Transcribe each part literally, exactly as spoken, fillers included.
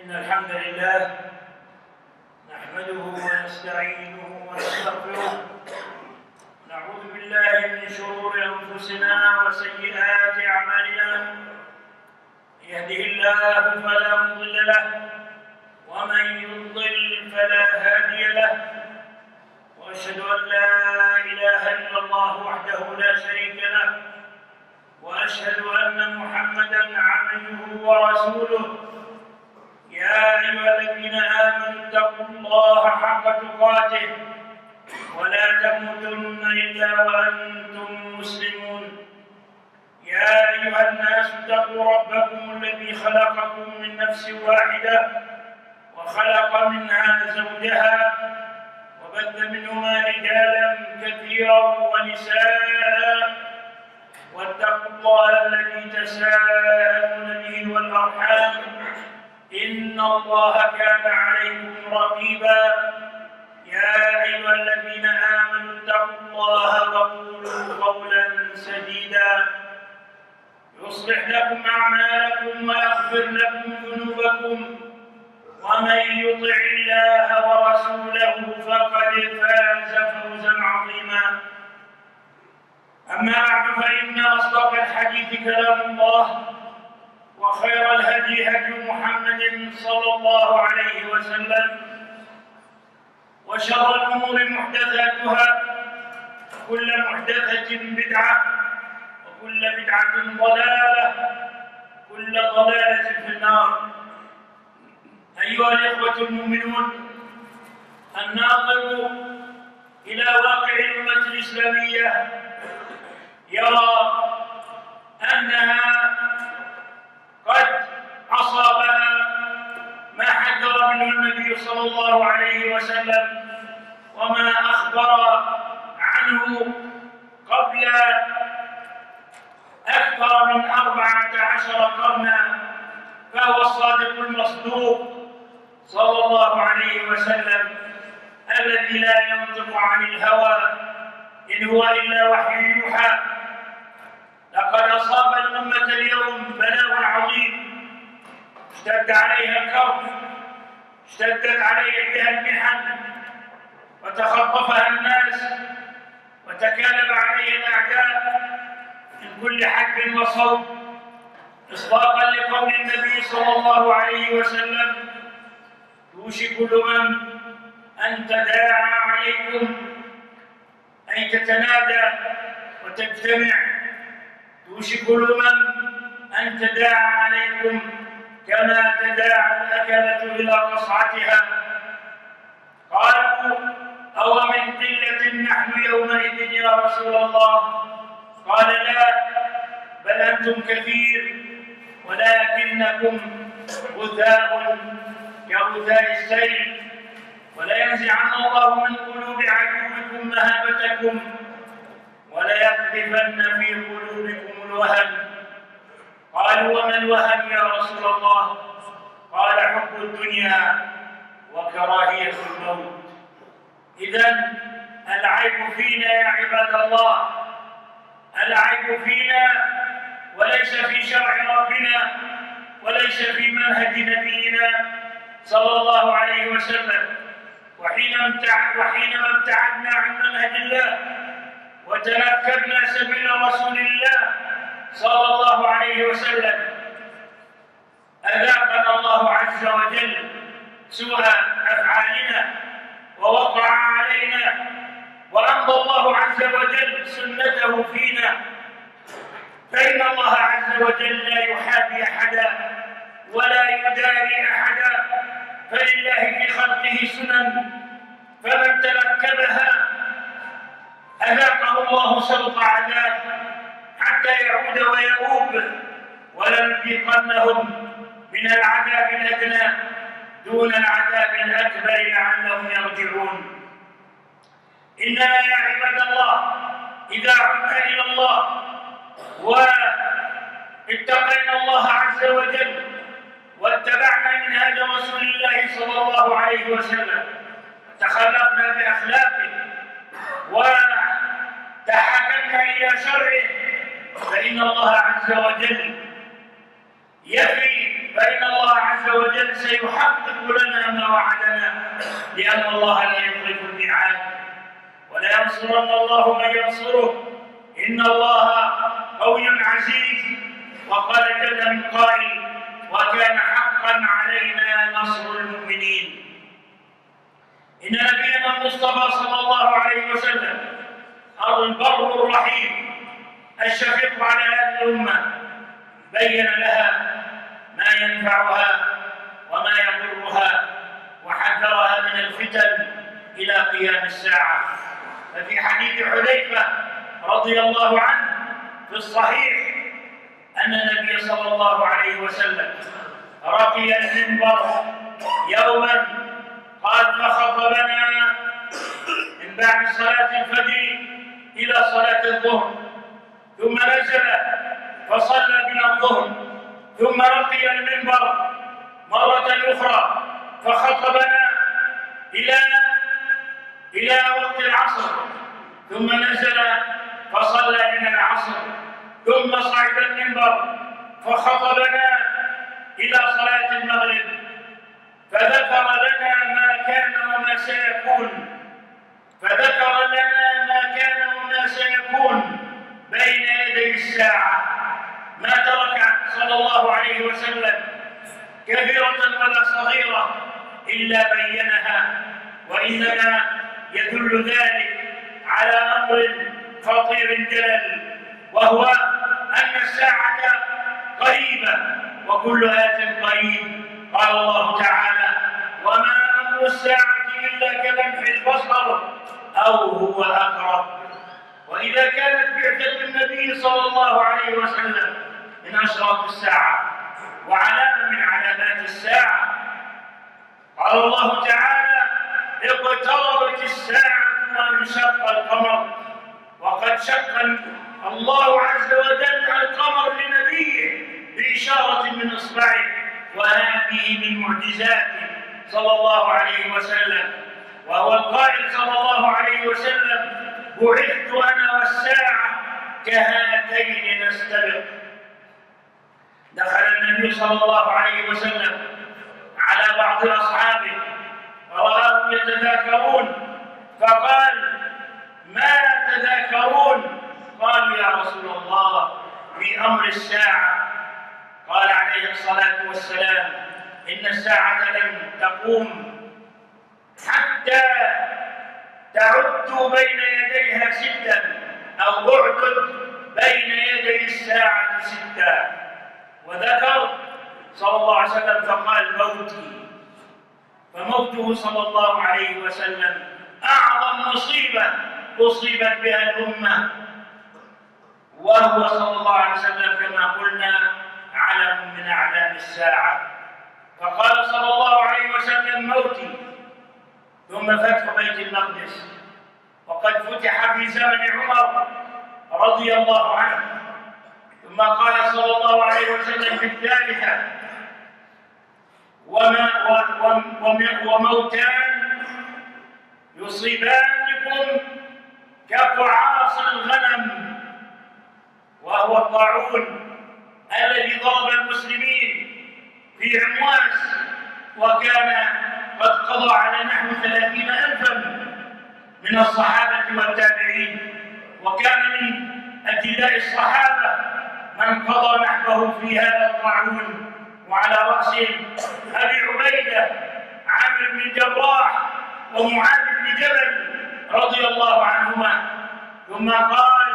إن الحمد لله نحمده ونستعينه ونستغفره، نعوذ بالله من شرور أنفسنا وسيئات أعمالنا. من يهده الله فلا مضل له، ومن يضلل فلا هادي له، وأشهد أن لا إله إلا الله وحده لا شريك له، وأشهد أن محمدًا عبده ورسوله. يا أيها الذين آمنوا اتقوا الله حق تقاته ولا تموتن إلا وأنتم مسلمون. يا أيها الناس اتقوا ربكم الذي خلقكم من نفس واحدة وخلق منها زوجها وبث منهما رجالا كثيرا ونساء، واتقوا الله الذي تساءلون به والأرحام إن الله كان عليكم رقيبا. يا أيها الذين آمنوا اتقوا الله وقولوا قولا سديدا يصلح لكم أعمالكم ويغفر لكم ذنوبكم، ومن يطع الله ورسوله فقد فاز فوزا عظيما. أما بعد، فإن أصدق الحديث كلام الله، وخير الهدي هدي محمد صلى الله عليه وسلم، وشر الأمور محدثاتها، كل محدثة بدعة، وكل بدعة ضلالة، كل ضلالة في النار. أيها الإخوة المؤمنون، الناظر إلى واقع الأمة الإسلامية يرى أنها قد أصابها ما حذر منه النبي صلى الله عليه وسلم وما أخبر عنه قبل أكثر من أربعة عشر قرنا، فهو الصادق المصدوق صلى الله عليه وسلم الذي لا ينطق عن الهوى إن هو إلا وحي يوحى. لقد أصاب الأمة اليوم بلاء عظيم، اشتد عليها الكرب، اشتدت عليها بها المحن، وتخطفها الناس، وتكالب عليها الأعداء من كل حد وصوب، إصداقا لقول النبي صلى الله عليه وسلم: يوشك الأمم أن تداعى عليكم، أي تتنادى وتجتمع. يوشك الأمم أن تداعى عليكم كما تداعى الأكلة إلى قصعتها. قالوا: أو من قلة نحن يومئذ يا رسول الله؟ قال: لا، بل أنتم كثير، ولكنكم غثاء كغثاء السيل، ولينزعن الله من قلوب عدوكم مهابتكم، وليقذفن في قلوبكم الوهن. قالوا: وما الوهن يا رسول الله؟ قال: حب الدنيا وكراهية الموت. إذن العيب فينا يا عباد الله، العيب فينا، وليس في شرع ربنا، وليس في منهج نبينا صلى الله عليه وسلم. وحينما ابتعدنا عن منهج الله وتنكبنا سبيل رسول الله صلى الله عليه وسلم، أذاقنا الله عز وجل سوء أفعالنا ووقع علينا، وأمضى الله عز وجل سنته فينا. فإن الله عز وجل لا يحابي أحدا ولا يداري أحدا، فلله في خلقه سنن، فمن تنكبها أذاقه الله سوط عذاب حتى يعود ويؤوب، ولنذيقنهم من العذاب الأدنى دون العذاب الأكبر لعلهم يرجعون. إننا يا عباد الله إذا عدنا إلى الله واتقينا الله عز وجل واتبعنا منهج رسول الله صلى الله عليه وسلم، تخلقنا بأخلاقه وتحكمنا إلى شرعه، فإن الله عز وجل يفي فإن الله عز وجل سيحقق لنا ما وعدنا، لأن الله لا يخلف الميعاد. ولا ينصرن الله من ينصره، إن الله قوي عزيز. وقال جل من قائل: وكان حقا علينا نصر المؤمنين. إن نبينا المصطفى صلى الله عليه وسلم البر الرحيم الشفيق على هذه الأمة بين لها ما ينفعها وما يضرها، وحذرها من الفتن إلى قيام الساعة. ففي حديث حذيفة رضي الله عنه في الصحيح أن النبي صلى الله عليه وسلم رقي المنبر يوما، قال: فخطبنا من بعد صلاة الفجر إلى صلاة الظهر، ثم نزل فصلى بنا الظهر، ثم رقي المنبر مرة أخرى فخطبنا إلى إلى وقت العصر، ثم نزل فصلى بنا العصر، ثم صعد المنبر فخطبنا إلى صلاة المغرب، فذكر لنا ما كان وما سيكون فذكر لنا ما كان وما سيكون بين يدي الساعة. ما ترك صلى الله عليه وسلم كبيرة ولا صغيرة إلا بينها، وإنما يدل ذلك على أمر خطير جلل، وهو أن الساعة قريبة وكل آت قريب. قال الله تعالى: وما أمر الساعة إلا كلمح البصر أو هو أقرب. وإذا كانت بعثة النبي صلى الله عليه وسلم من أشراط الساعة وعلامة من علامات الساعة، قال الله تعالى: اقتربت الساعة وانشق القمر. وقد شق الله عز وجل القمر لنبيه بإشارة من إصبعه، وهذه من معجزاته صلى الله عليه وسلم. وهو القائل صلى الله عليه وسلم: بعثت أنا والساعة كهاتين نستبق. دخل النبي صلى الله عليه وسلم على بعض أصحابه فرآهم يتذاكرون، فقال: ما تذاكرون؟ قالوا: يا رسول الله في أمر الساعة. قال عليه الصلاة والسلام: إن الساعة لن تقوم حتى تعد بين يديها ستا، أو اعدد بين يدي الساعة ستا. وذكر صلى الله عليه وسلم فقال: موتي. فموته صلى الله عليه وسلم أعظم مصيبة أصيبت بها الأمة، وهو صلى الله عليه وسلم كما قلنا علم من أعلام الساعة. فقال صلى الله عليه وسلم: موتي، ثم فتح بيت المقدس، وقد فتح في زمن عمر رضي الله عنه. ثم قال صلى الله عليه وسلم في الثالثة: وما وموتان يصيبانكم كقعاص الغنم، وهو الطاعون الذي ضرب المسلمين في عمواس، وكان قد قضى على نحو ثلاثين ألفا من الصحابة والتابعين. وكان من أجلاء الصحابة من قضى نحبه في هذا الطاعون، وعلى رأسهم أبي عبيدة عامر بن الجراح ومعاذ بن جبل رضي الله عنهما. ثم قال: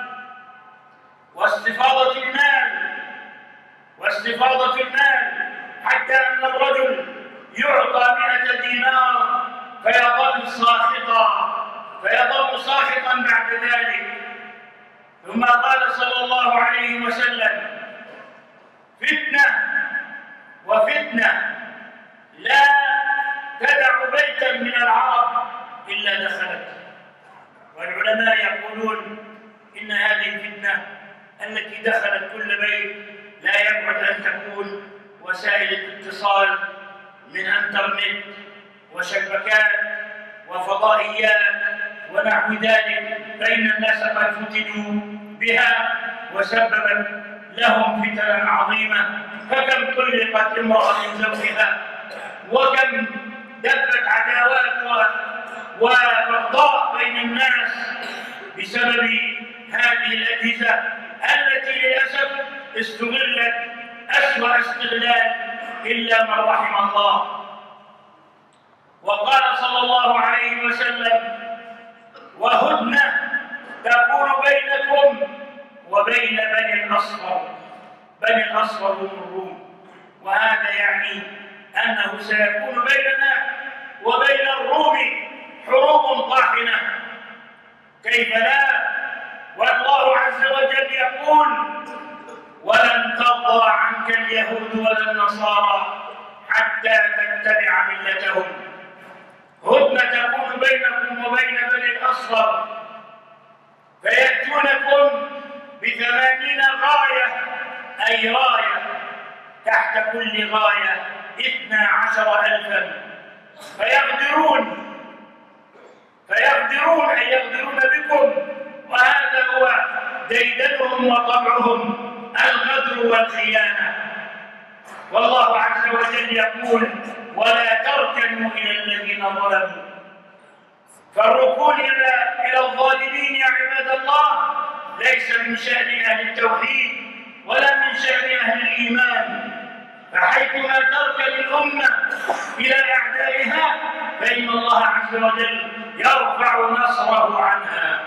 واستفاضة المال واستفاضة المال حتى أن الرجل يعطى مئة دينار فيظل ساخطا فيظل ساخطا بعد ذلك. ثم قال صلى الله عليه وسلم: فتنة وفتنة لا تدع بيتا من العرب إلا دخلت. والعلماء يقولون إن هذه الفتنة التي دخلت كل بيت لا يبعد أن تكون وسائل الاتصال من انترنت وشبكات وفضائيات ونحو ذلك، فإن الناس قد فتنوا بها وسببت لهم فتنا عظيمة، فكم طلقت امرأة زوجها، وكم دبت عداوات وبغضاء بين الناس بسبب هذه الأجهزة التي للأسف استغلت أسوأ استغلال إلا من رحم الله. وقال صلى الله عليه وسلم: وهدنة تكون بينكم وبين بني الأصفر. بني الأصفر هم الروم، وهذا يعني أنه سيكون بيننا وبين الروم حروب طاحنة. كيف لا؟ والله عز وجل يقول: ولن ترضى عنك اليهود ولا النصارى حتى تتبع ملتهم. هدنة تكون بينكم وبين بني الأصفر، فيأتونكم بثمانين غاية، أي راية تحت كل غاية اثنا عشر ألفا، فيغدرون فيغدرون أي يغدرون بكم، وهذا هو ديدنهم وطبعهم، الغدر والخيانة. والله عز وجل يقول: ولا تركنوا إلى الذين ظلموا. فالركون إلى الظالمين يا عباد الله ليس من شأن أهل التوحيد ولا من شأن أهل الإيمان، فحيثما تركن الأمة إلى أعدائها فإن الله عز وجل يرفع نصره عنها.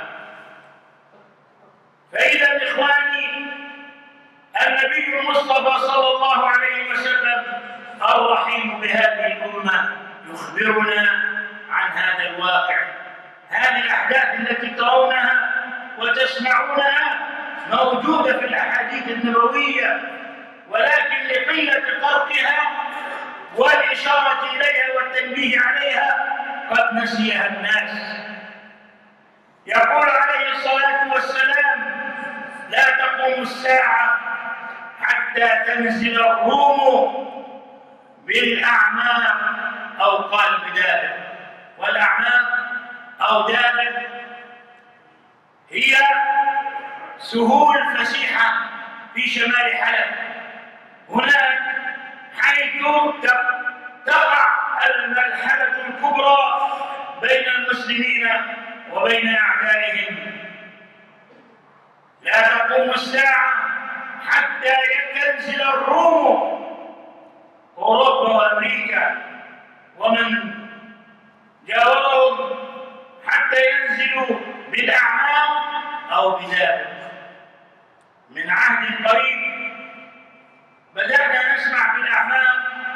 فإذا إخواني، النبي المصطفى صلى الله عليه وسلم الرحيم بهذه الأمة يخبرنا عن هذا الواقع. هذه الأحداث التي ترونها وتسمعونها موجودة في الأحاديث النبوية، ولكن لقلة طرقها والإشارة إليها والتنبيه عليها قد نسيها الناس. يقول عليه الصلاة والسلام: لا تقوم الساعة حتى تنزل الروم بالأعماق، أو قال بدابة. والأعماق أو دابة هي سهول فسيحة في شمال حلب، هناك حيث تقع الملحمة الكبرى بين المسلمين وبين أعدائهم. لا تقوم الساعة حتى تنزل الروم، أوروبا وأمريكا ومن جاورهم، حتى ينزلوا بالأعماق أو بذابة. من عهد قريب بدأنا نسمع بالأعماق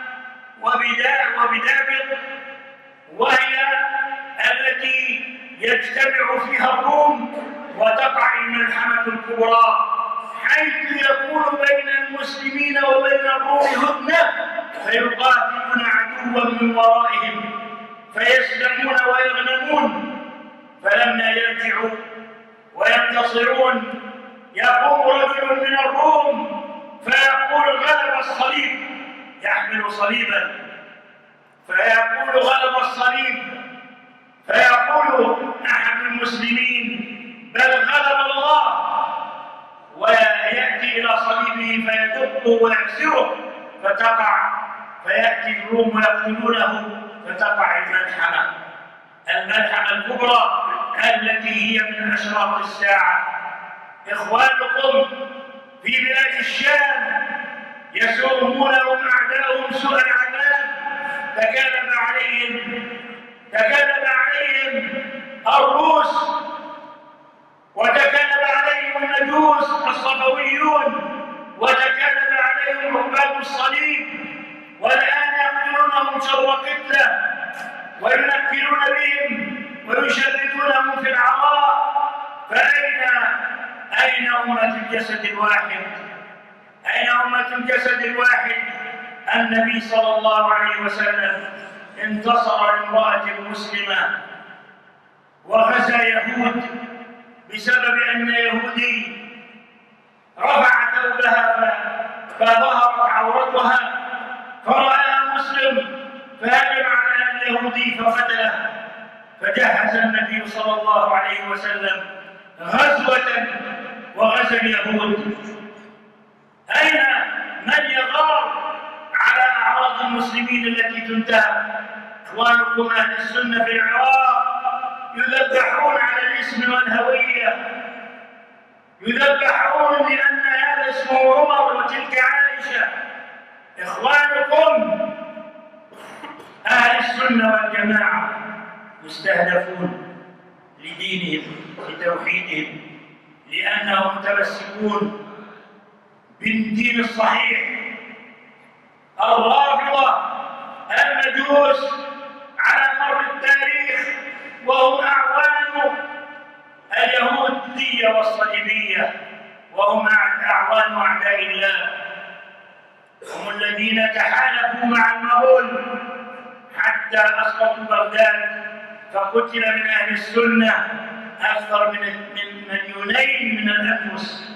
وبدابق، وهي التي يجتمع فيها الروم وتقع الملحمة الكبرى، حيث يكون بين المسلمين وبين الروم هدنة، فيقاتلون عدوا من ورائهم فيسلمون ويغنمون. فلما يرجعوا وينتصرون يقوم رجل من الروم فيقول: غلب الصليب، يحمل صليبا، فيقول: غلب الصليب، فيقول أحد المسلمين: بل غلب الله، ويأتي إلى صليبه فيدقه ويكسره فتقع، فيأتي الروم ويقتلونه فتقع الملحمة الملحمة الكبرى التي هي من أشراط الساعة. إخوانكم في بلاد الشام يسومونهم أعداؤهم سوء العذاب، تكالب عليهم تكالب عليهم الروس، وتكالب عليهم المجوس الصفويون، وتكالب عليهم عباد الصليب، والآن يقتلونهم شر قتلة وينكلون بهم ويشردونهم في العراء. فأين أين أمة الجسد الواحد؟ أين أمة الجسد الواحد؟ النبي صلى الله عليه وسلم انتصر لامرأة مسلمة وغزا يهود بسبب أن يهودي رفع ثوبها فظهرت عورتها، فرآها مسلم فهجم على اليهودي فقتله. فجهز النبي صلى الله عليه وسلم غزوة وغزا اليهود. المسلمين التي تنتهك. إخوانكم أهل السنة في العراق يذبحون على الاسم والهوية، يذبحون لأن هذا اسمه عمر وتلك عائشة. إخوانكم أهل السنة والجماعة مستهدفون لدينهم لتوحيدهم، لأنهم متمسكون بالدين الصحيح. الرافضة المجوس على مر التاريخ وهم أعوان اليهودية والصليبية، وهم أعوان أعداء الله، هم الذين تحالفوا مع المغول حتى أسقطوا بغداد، فقتل من أهل السنة أكثر من من مليونين من الأنفس،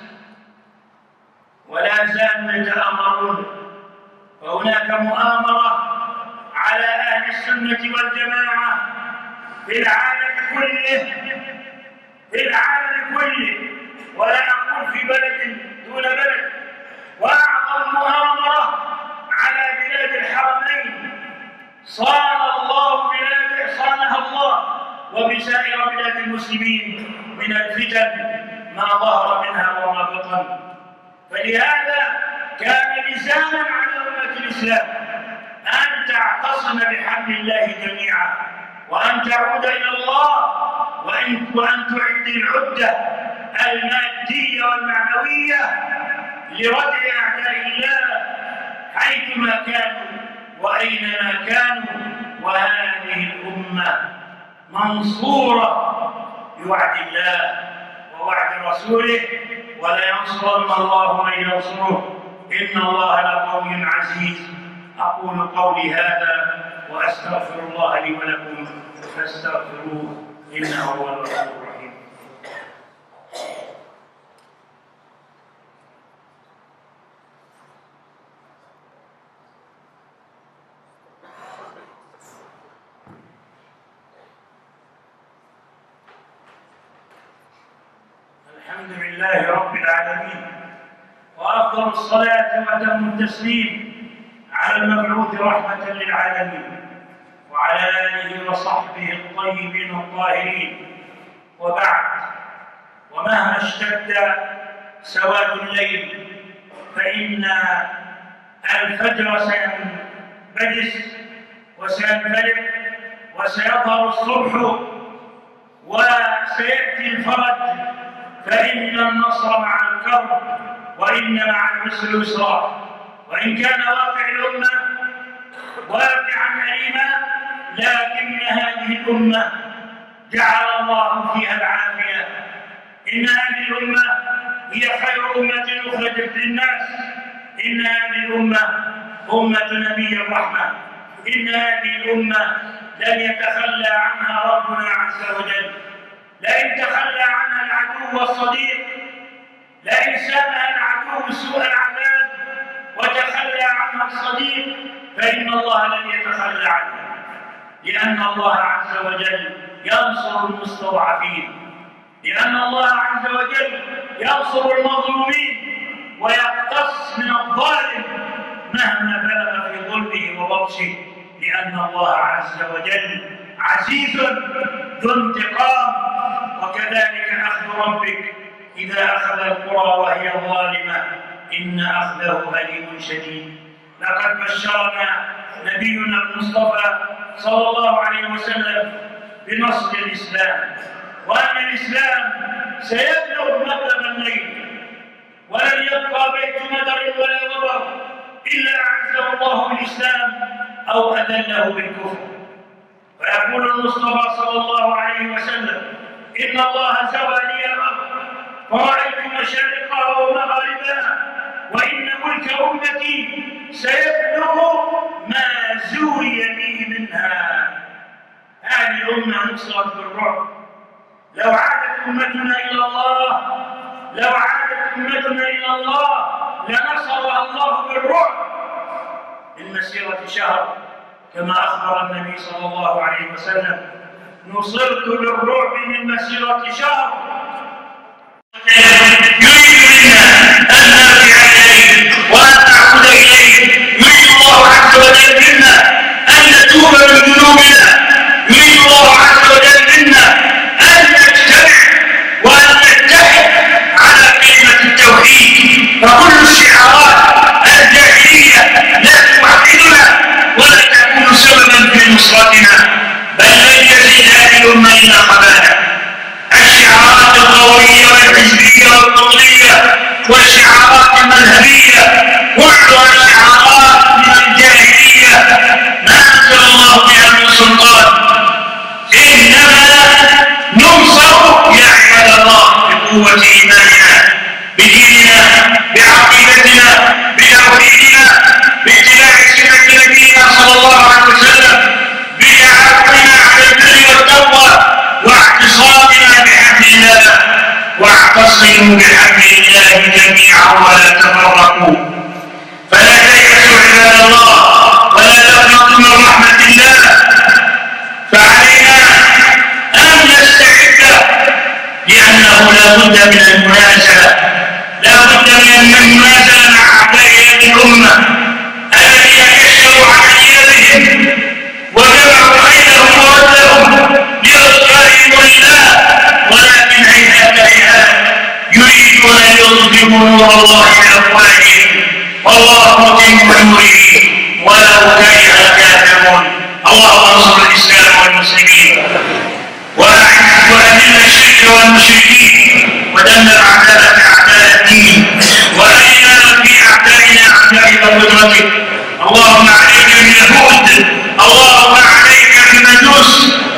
ولا زالوا يتآمرون. فهناك مؤامرة على أهل السنة والجماعة في العالم كله، في العالم كله، ولا أقول في بلد دون بلد. وأعظم مؤامرة على بلاد الحرمين صان الله بلاد صانها الله وبسائر بلاد المسلمين من الفتن ما ظهر منها وما بطن. فلهذا كان لزاما على أمة الإسلام أن تعتصم بحبل الله جميعا، وأن تعود إلى الله، وأن وأن تعد العدة المادية والمعنوية لردع أعداء الله حيثما كانوا وأينما كانوا. وهذه الأمة منصورة بوعد الله ووعد رسوله، ولينصرن الله من ينصره، إن الله لقوي عزيز. أقول قولي هذا وأستغفر الله لي ولكم فاستغفروه إنه هو الغفور الرحيم. الحمد لله رب العالمين، وأفضل الصلاة وأتم التسليم على المبعوث رحمة للعالمين وعلى آله وصحبه الطيبين الطاهرين. وبعد، ومهما اشتد سواد الليل فإن الفجر سينبجس وسينفلق وسيظهر الصبح وسيأتي الفرج، فإن النصر مع الكرب وإن مع العسر يسرا. وإن كان واقع الأمة واقعا أليما، لكن هذه الأمة جعل الله فيها العافية. إن هذه الأمة هي خير أمة أخرجت للناس. إن هذه الأمة أمة نبي الرحمة. إن هذه الأمة لن يتخلى عنها ربنا عز وجل. لئن تخلى عنها العدو والصديق، لئن سامها العدو سوء العذاب وتخلى عنها الصديق، فإن الله لن يتخلى عنها، لأن الله عز وجل ينصر المستضعفين، لأن الله عز وجل ينصر المظلومين ويقتص من الظالم مهما بلغ في ظلمه وبطشه، لأن الله عز وجل عزيز ذو انتقام. وكذلك أخذ ربك إذا أخذ القرى وهي ظالمة إن أخذه أليم شديد. لقد بشرنا نبينا المصطفى صلى الله عليه وسلم بنصر الإسلام، وأن الإسلام سيبلغ مبلغ الليل، ولن يبقى بيت مدر ولا وبر إلا أعزه الله بالإسلام أو أذله بالكفر. ويقول المصطفى صلى الله عليه وسلم: إن الله زوى لي الأرض فرأيت مشارقها ومغاربها، وإن ملك أمتي سيبلغ ما زوي لي منها. هذه الأمة نصرت بالرعب. لو عادت أمتنا إلى الله لو عادت أمتنا إلى الله لنصرها الله بالرعب من مسيرة شهر، كما أخبر النبي صلى الله عليه وسلم: نصرت بالرعب من مسيرة شهر. يريد منا أن نرجع إليه وأن نعود إليه. يريد الله عز وجل منا بقوة إيماننا بديننا بعقيدتنا بتوحيدنا باتباع سنة نبينا صلى الله عليه وسلم بتعاوننا على البر والتقوى واعتصامنا بحبل الله واعتصموا بحبل الله جميعا ولا تفرقوا فلا تيأسوا عباد الله ولا تقنطوا من رحمة الله فعلينا أن نستعد لأنه لا بد من المنازلة لا بد من المنازلة مع أعداء هذه الأمة الذين كشفوا عن أنيابهم وجمعوا خيلهم وردهم لإظهارهم لله ولكن هيهات هيهات يريدون أن يطفئوا نور الله بأفواههم والله متم نوره ولو كره الكافرون اللهم انصر الإسلام والمسلمين وأذل الشرك والمشركين ودمر أعداءك أعداء الدين وأرنا في أعدائنا أعداء قدرتك اللهم عليك باليهود اللهم عليك بالمجوس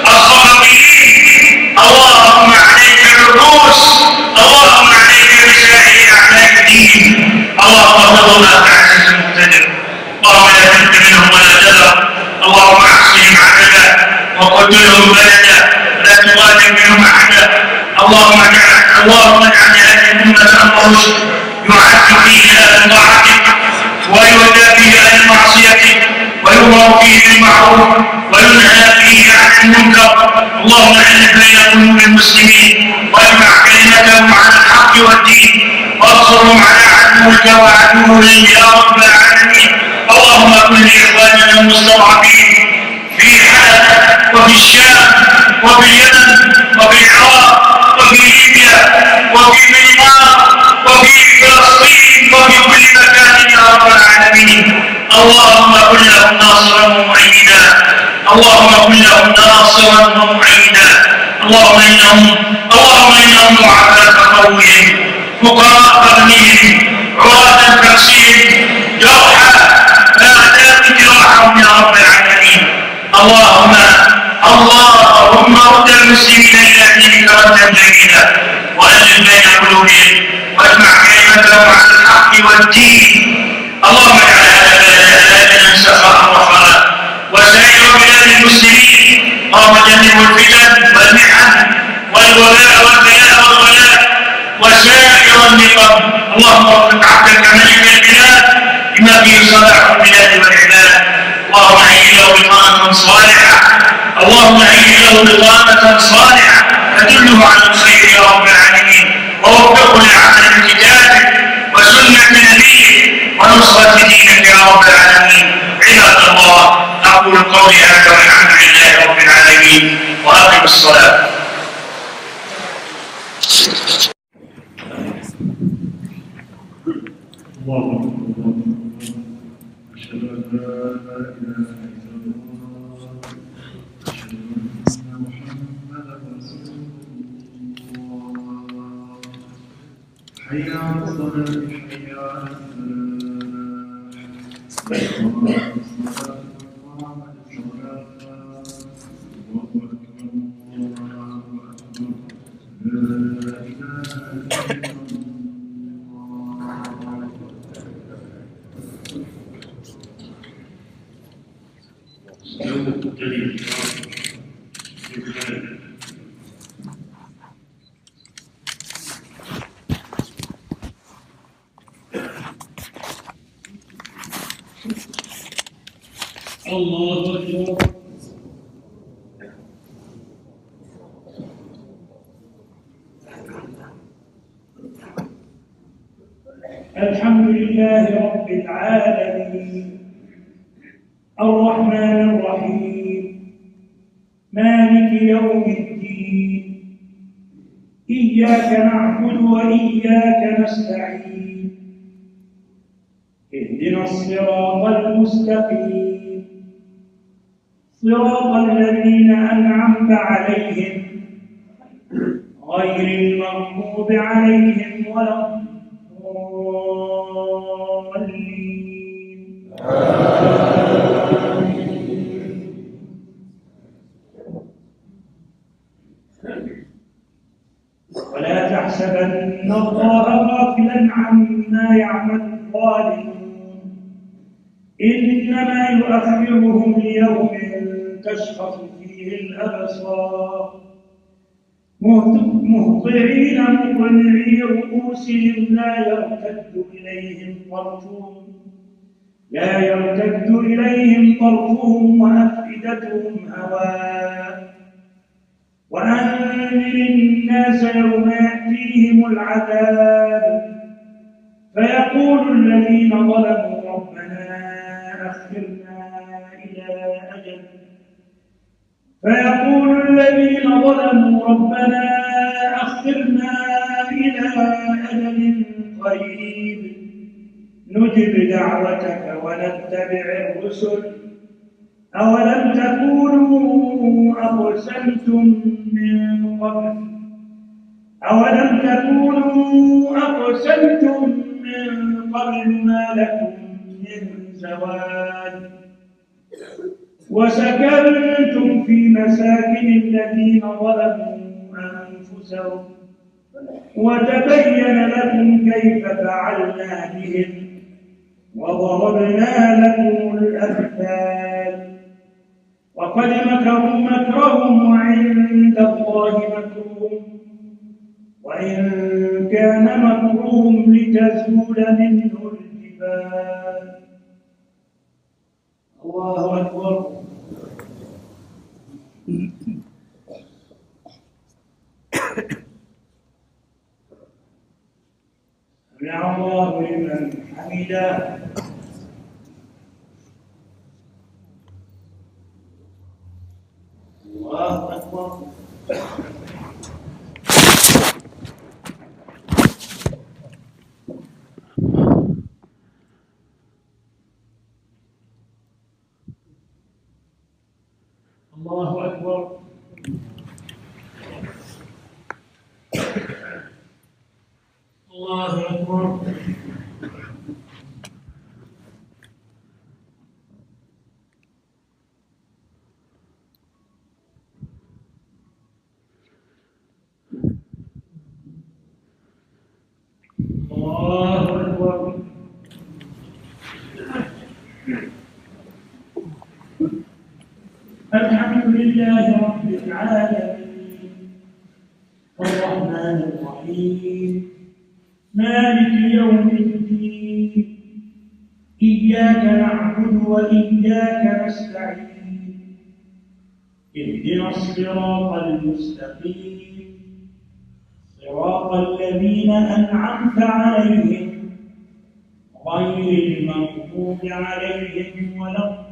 الصابئين اللهم عليك بالروس اللهم عليك بسائر أعداء الدين اللهم اغفر عزيز مقتدر اللهم لا تنت منهم ولا تذر اللهم احصهم عددا وقتلهم بلدا لا تغادر منهم احدا اللهم اجعل اللهم اجعل هذه الامه امر رشد يعز فيه اهل طاعتك ويهدى فيه اهل معصيتك ويؤمر فيه بالمعروف وينهى فيه عن المنكر اللهم الف بين قلوب المسلمين واجمع كلمتهم على الحق والدين وانصرهم على عدوك وعدوهم يا رب العالمين اللهم كن لاخواننا المستضعفين في حلب وفي الشام وفي اليمن وفي العراق وفي ليبيا وفي مينمار وفي فلسطين وفي كل مكان يا رب العالمين اللهم كن لهم ناصرا ومؤيدا اللهم كن لهم ناصرا ومؤيدا اللهم انهم اللهم انهم ضعفاء قومهم فقراء قرنهم عراة كرسيهم جرحى فاعداد جراحهم يا رب العالمين اللهم اللهم رد المسلمين الى دينك ردا جميلا والف بين قلوبهم واجمع كلمتهم على الحق والدين اللهم اجعل هذا البلد امنا سخاء رخاء وسائر بلاد المسلمين اللهم جنبوا الفتن والمحن والوباء والبلاء والغلاء وسائر النقم اللهم وفق عبدك ملك البلاد بما فيه صلاح البلاد والعباد اللهم هيئ له بطانة صالحة اللهم هيئ له بطانة صالحة تدله على الخير يا رب العالمين ووفقه لعمل كتابك وسنة نبيك ونصرة دينك يا رب العالمين عباد الله أقول قولي هذا والحمد لله رب العالمين وأقم الصلاة الله أكبر أشهد أن لا إله إلا الله أشهد أن محمدا رسول الله حي على الصلاة حي على الفلاح الصلاة وقامت الصلاة الله أكبر الله أكبر لا إله إلا الله الله أكبر الحمد لله رب العالمين الرحمن الرحيم مالك يوم الدين إياك نعبد وإياك نستعين اهدنا الصراط المستقيم صراط الذين أنعمت عليهم غير المغضوب عليهم ولا الضالين ولا تحسبن أن الله غافلا عما يعمل الظالمون إنما يؤخرهم ليوم تشخص فيه الأبصار مهطعين مقنعي رؤوسهم لا يرتد إليهم طرفهم لا يرتد إليهم طرفهم وأفئدتهم هواء وأنذر الناس يوم يأتيهم العذاب فيقول الذين ظلموا ربنا أخرنا إلى أجل فيقول الذين ظلموا ربنا أخرنا إلى أجل قريب نجب دعوتك ونتبع الرسل أولم تكونوا أقسمتم من قبل أولم تكونوا أقسمتم من قبل ما لكم من زوال وسكنتم في مساكن الذين ظلموا أنفسهم وتبين لكم كيف فعلنا بهم وضربنا لكم الأمثال وقد مكروا مكرهم وعند الله مكرهم وإن كان مكرهم لتزول منه الجبال. الله أكبر. سمع الله لمن حمده. الله أكبر. الله أكبر. الله أكبر. الله أكبر. الحمد لله رب العالمين الرحمن الرحيم مالك يوم الدين إياك نعبد وإياك نستعين اهدنا الصراط المستقيم صراط الذين أنعمت عليهم غير المغضوب عليهم ولا الضالين.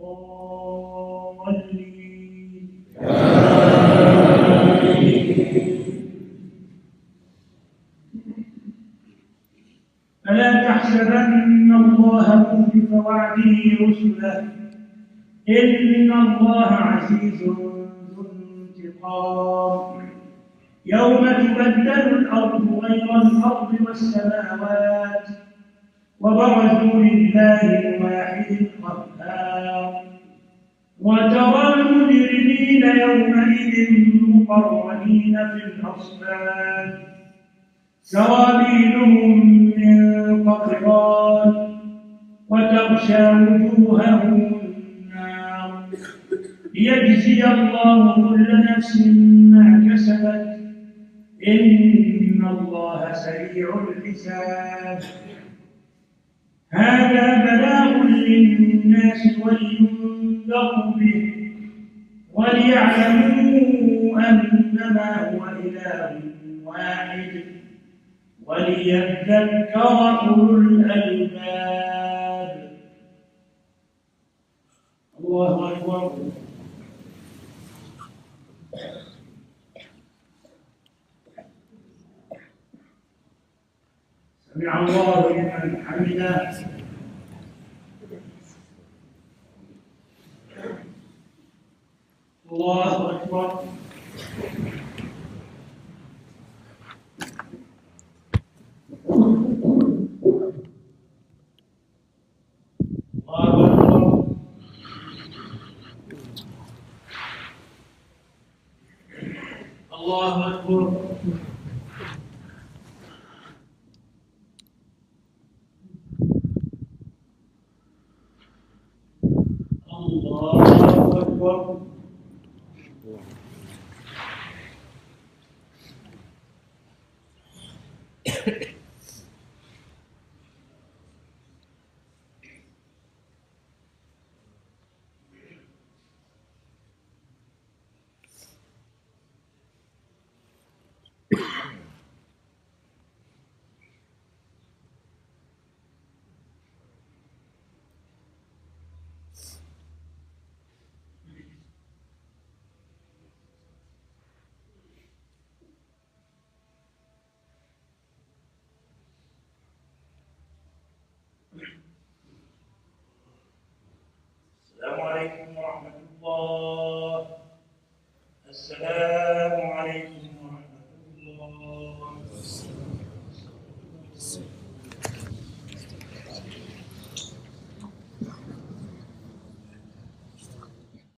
فلا تحسبن الله مخلف وعده رسله إن الله عزيز ذو انتقام يوم تبدل الأرض غير الأرض والسماوات وبرزوا لله الواحد القهار وترى المجرمين يومئذ مقرنين في الأصفاد سرابيلهم من قطران وتغشى وجوههم النار ليجزي الله كل نفس ما كسبت إن الله سريع الحساب. هذا بلاغ للناس ولينذروا به وليعلموا أنما هو إله واحد وليذكر أولو الألباب. الله أكبر. سمع الله لمن حمده. الله أكبر. الله أكبر. أكبر. السلام عليكم ورحمة الله. السلام